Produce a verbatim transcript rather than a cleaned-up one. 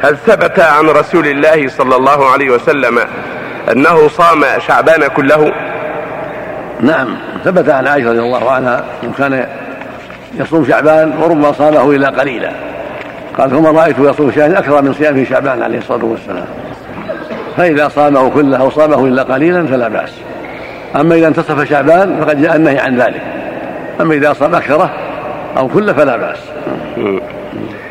هل ثبت عن رسول الله صلى الله عليه وسلم أنه صام شعبان كله؟ نعم، ثبت عن عائشة رضي الله عنها أنه كان يصوم شعبان وربما صامه إلا قليلا، قال ثم رأيته يصوم شهرا أكثر من صيامه شعبان عليه الصلاة والسلام، فإذا صامه كله أو صامه إلا قليلا فلا بأس. أما إذا انتصف شعبان فقد جاء النهي عن ذلك، أما إذا صام أكثره أو كله فلا بأس.